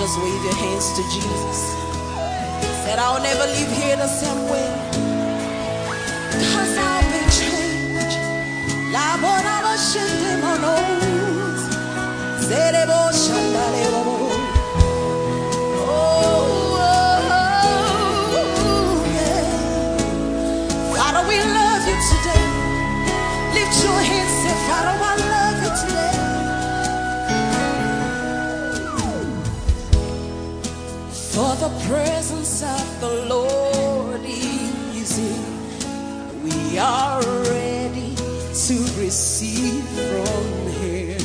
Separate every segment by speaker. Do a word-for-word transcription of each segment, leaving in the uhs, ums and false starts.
Speaker 1: Just wave your hands to Jesus. Said, I'll never leave here the same way, 'cause I've been changed. La bona ba shende monos. Zere bo shandale bo. Oh, yeah. Father, we love you today. Lift your hands, say, Father, I love you today. For the presence of the Lord is here. We are ready to receive from Him.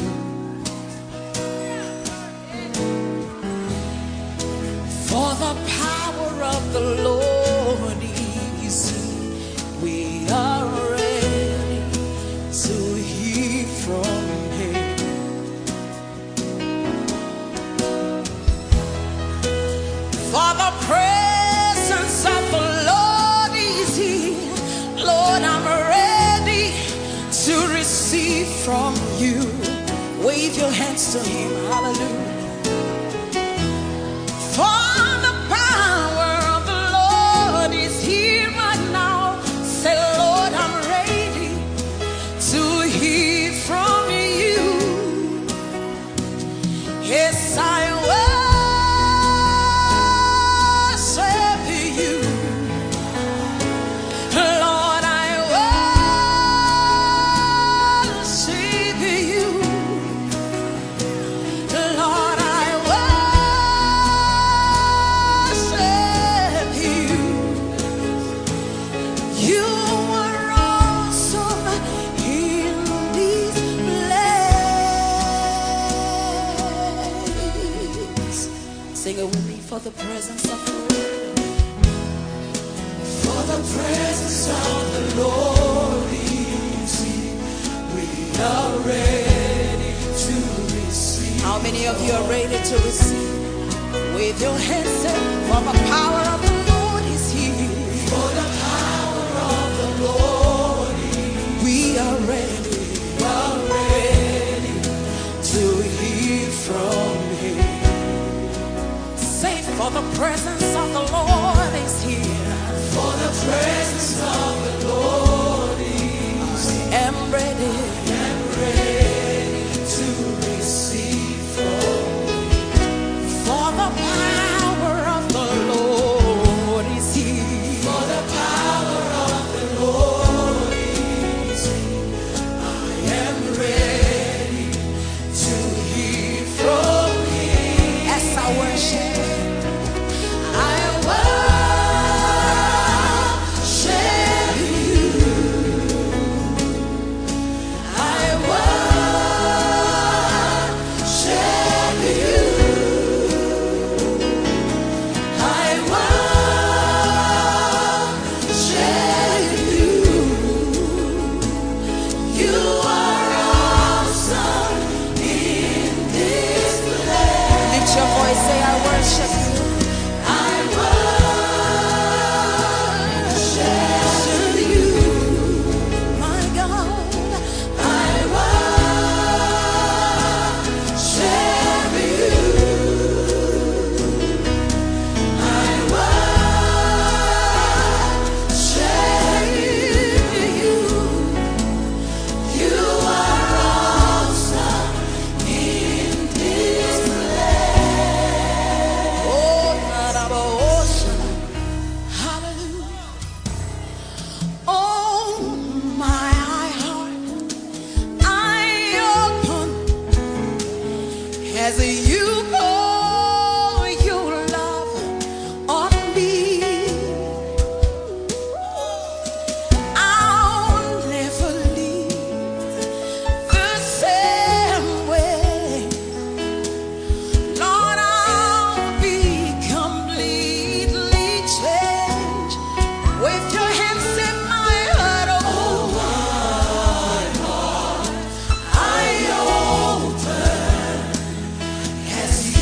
Speaker 1: For the power of the Lord is here. We are ready to hear from Him. For the presence of the Lord is here. Lord, I'm ready to receive from you. Wave your hands to Him. Hallelujah. For the power of the Lord is here right now. Say, Lord, I'm ready to hear from you. Yes, I will. Sing it with me. For the presence of the Lord. For the presence of the Lord is here. We are ready to receive. How many of you are ready to receive? Wave your hands up. For the power of the Lord is here. For the power of the Lord is here. We are ready. We are ready to hear from Him. Say, for the presence of the Lord is here. For the presence of the Lord is here. I am ready. I am ready to receive from you. For the power of the Lord is here. For the power of the Lord is here. I am ready to hear from Him. As I worship, as you pour your love on me, I'll never leave the same way. Lord, I'll be completely changed. With your hands in my heart, oh, my heart, I open as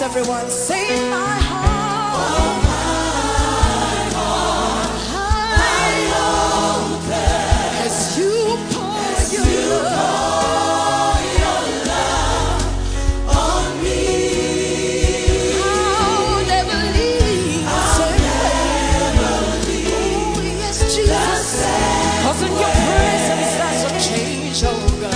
Speaker 1: everyone. Say my heart. Oh, my heart. I open as you pour as your you pour your love on me. I'll never leave. I'll never leave. Oh, yes, Jesus. Cause in your presence there's a change, oh God.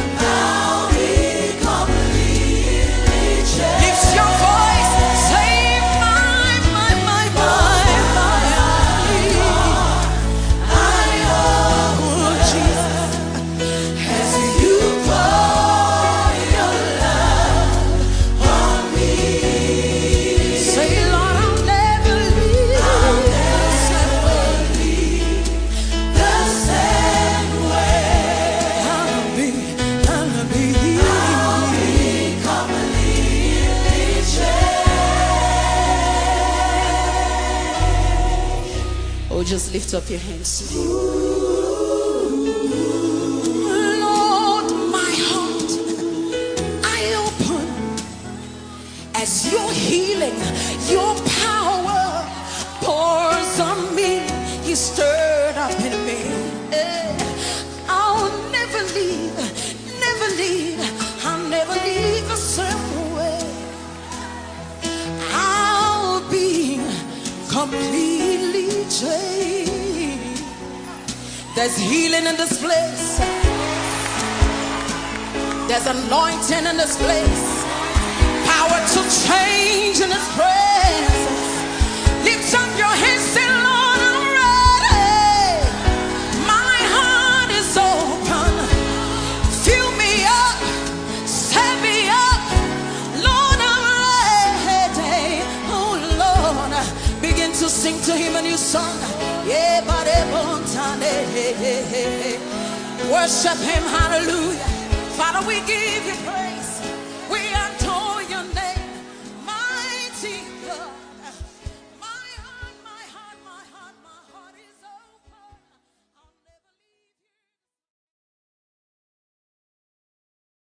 Speaker 1: Oh, just lift up your hands to Him. Lord, my heart I open as your healing, your power pours on me. You stirred up in me. I'll never leave, never leave. I'll never leave the same way. I'll be completely changed. There's healing in this place. There's anointing in this place. Power to change in this place. Lift up your hands, say, Lord, I'm ready. My heart is open. Fill me up, set me up. Lord, I'm ready. Oh Lord, begin to sing to Him a new song. Yeah, but worship Him, hallelujah. Father, we give you praise.